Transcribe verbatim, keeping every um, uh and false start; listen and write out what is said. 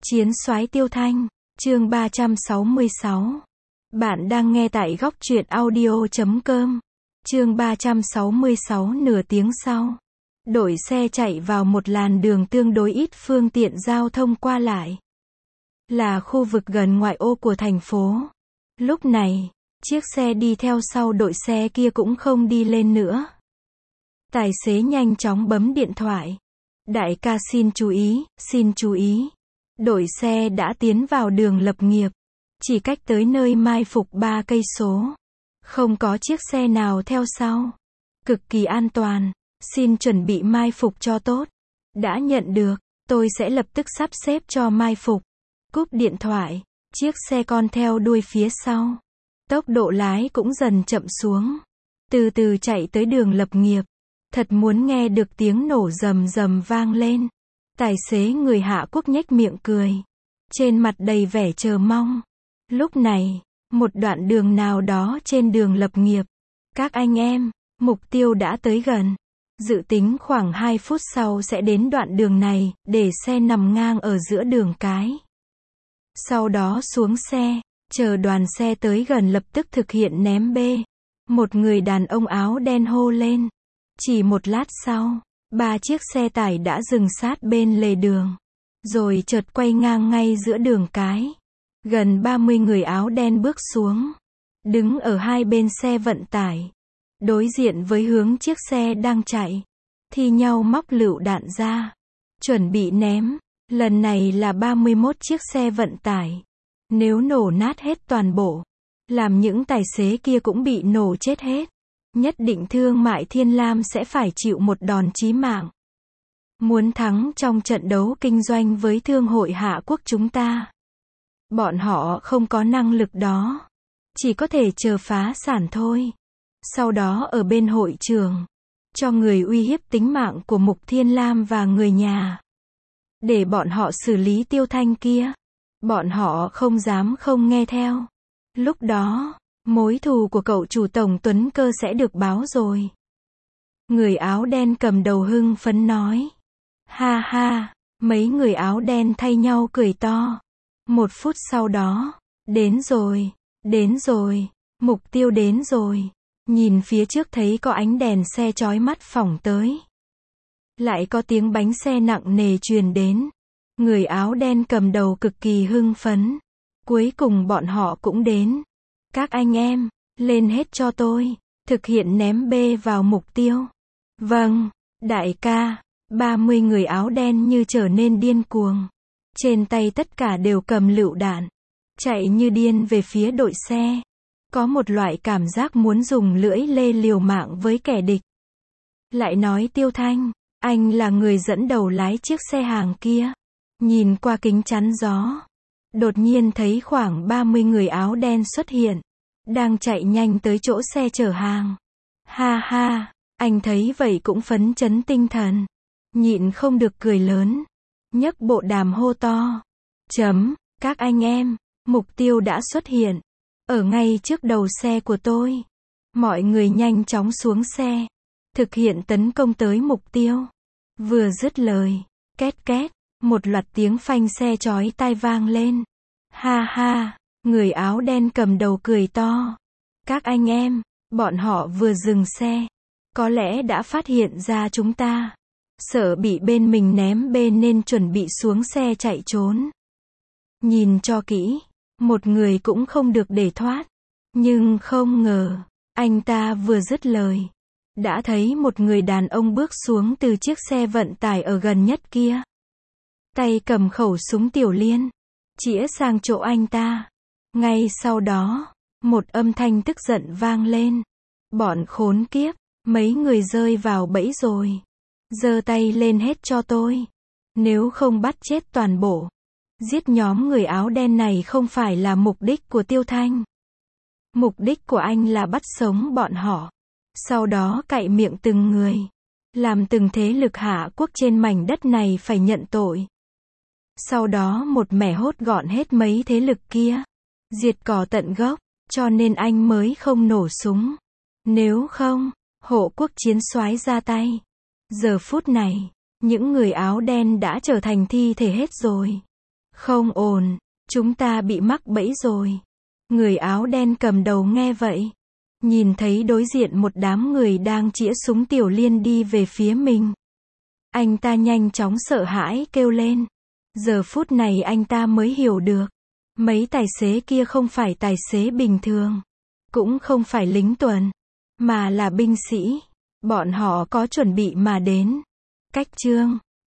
Chiến soái Tiêu Thanh, chương ba trăm sáu mươi sáu. Bạn đang nghe tại góc truyện audio chấm com. Chương ba trăm sáu mươi sáu. Nửa tiếng sau, đội xe chạy vào một làn đường tương đối ít phương tiện giao thông qua lại. Là khu vực gần ngoại ô của thành phố. Lúc này, chiếc xe đi theo sau đội xe kia cũng không đi lên nữa. Tài xế nhanh chóng bấm điện thoại. Đại ca xin chú ý, xin chú ý. Đội xe đã tiến vào đường lập nghiệp. Chỉ cách tới nơi mai phục ba cây số. Không có chiếc xe nào theo sau. Cực kỳ an toàn. Xin chuẩn bị mai phục cho tốt. Đã nhận được, tôi sẽ lập tức sắp xếp cho mai phục. Cúp điện thoại, chiếc xe con theo đuôi phía sau. Tốc độ lái cũng dần chậm xuống. Từ từ chạy tới đường lập nghiệp. Thật muốn nghe được tiếng nổ rầm rầm vang lên. Tài xế người Hạ Quốc nhếch miệng cười. Trên mặt đầy vẻ chờ mong. Lúc này, một đoạn đường nào đó trên đường lập nghiệp. Các anh em, mục tiêu đã tới gần. Dự tính khoảng hai phút sau sẽ đến đoạn đường này, để xe nằm ngang ở giữa đường cái. Sau đó xuống xe, chờ đoàn xe tới gần lập tức thực hiện ném bê. Một người đàn ông áo đen hô lên. Chỉ một lát sau, ba chiếc xe tải đã dừng sát bên lề đường. Rồi chợt quay ngang ngay giữa đường cái. Gần ba mươi người áo đen bước xuống. Đứng ở hai bên xe vận tải. Đối diện với hướng chiếc xe đang chạy. Thi nhau móc lựu đạn ra. Chuẩn bị ném. Lần này là ba mươi mốt chiếc xe vận tải. Nếu nổ nát hết toàn bộ, làm những tài xế kia cũng bị nổ chết hết. Nhất định Thương mại Thiên Lam sẽ phải chịu một đòn chí mạng. Muốn thắng trong trận đấu kinh doanh với Thương hội Hạ Quốc chúng ta. Bọn họ không có năng lực đó. Chỉ có thể chờ phá sản thôi. Sau đó ở bên hội trường, cho người uy hiếp tính mạng của Mục Thiên Lam và người nhà. Để bọn họ xử lý Tiêu Thanh kia. Bọn họ không dám không nghe theo. Lúc đó, mối thù của cậu chủ tổng Tuấn Cơ sẽ được báo rồi. Người áo đen cầm đầu hưng phấn nói. Ha ha, mấy người áo đen thay nhau cười to. Một phút sau đó, đến rồi, đến rồi, mục tiêu đến rồi. Nhìn phía trước thấy có ánh đèn xe chói mắt phỏng tới. Lại có tiếng bánh xe nặng nề truyền đến. Người áo đen cầm đầu cực kỳ hưng phấn. Cuối cùng bọn họ cũng đến. Các anh em, lên hết cho tôi. Thực hiện ném bê vào mục tiêu. Vâng, đại ca. ba mươi người áo đen như trở nên điên cuồng. Trên tay tất cả đều cầm lựu đạn. Chạy như điên về phía đội xe. Có một loại cảm giác muốn dùng lưỡi lê liều mạng với kẻ địch. Lại nói Tiêu Thanh, anh là người dẫn đầu lái chiếc xe hàng kia. Nhìn qua kính chắn gió. Đột nhiên thấy khoảng ba mươi người áo đen xuất hiện. Đang chạy nhanh tới chỗ xe chở hàng. Ha ha, anh thấy vậy cũng phấn chấn tinh thần. Nhịn không được cười lớn. Nhấc bộ đàm hô to. Chấm, các anh em, mục tiêu đã xuất hiện. Ở ngay trước đầu xe của tôi. Mọi người nhanh chóng xuống xe. Thực hiện tấn công tới mục tiêu. Vừa dứt lời. Két két. Một loạt tiếng phanh xe chói tai vang lên. Ha ha, người áo đen cầm đầu cười to. Các anh em, bọn họ vừa dừng xe. Có lẽ đã phát hiện ra chúng ta. Sợ bị bên mình ném bên nên chuẩn bị xuống xe chạy trốn. Nhìn cho kỹ, một người cũng không được để thoát. Nhưng không ngờ, anh ta vừa dứt lời. Đã thấy một người đàn ông bước xuống từ chiếc xe vận tải ở gần nhất kia. Tay cầm khẩu súng tiểu liên. Chĩa sang chỗ anh ta. Ngay sau đó, một âm thanh tức giận vang lên. Bọn khốn kiếp, mấy người rơi vào bẫy rồi. Giơ tay lên hết cho tôi. Nếu không bắt chết toàn bộ. Giết nhóm người áo đen này không phải là mục đích của Tiêu Thanh. Mục đích của anh là bắt sống bọn họ. Sau đó cạy miệng từng người. Làm từng thế lực Hạ Quốc trên mảnh đất này phải nhận tội. Sau đó một mẻ hốt gọn hết mấy thế lực kia. Diệt cỏ tận gốc. Cho nên anh mới không nổ súng. Nếu không, hộ quốc chiến soái ra tay. Giờ phút này, những người áo đen đã trở thành thi thể hết rồi. Không ổn, chúng ta bị mắc bẫy rồi. Người áo đen cầm đầu nghe vậy. Nhìn thấy đối diện một đám người đang chĩa súng Tiểu Liên đi về phía mình. Anh ta nhanh chóng sợ hãi kêu lên. Giờ phút này anh ta mới hiểu được. Mấy tài xế kia không phải tài xế bình thường. Cũng không phải lính tuần. Mà là binh sĩ. Bọn họ có chuẩn bị mà đến. Cách chương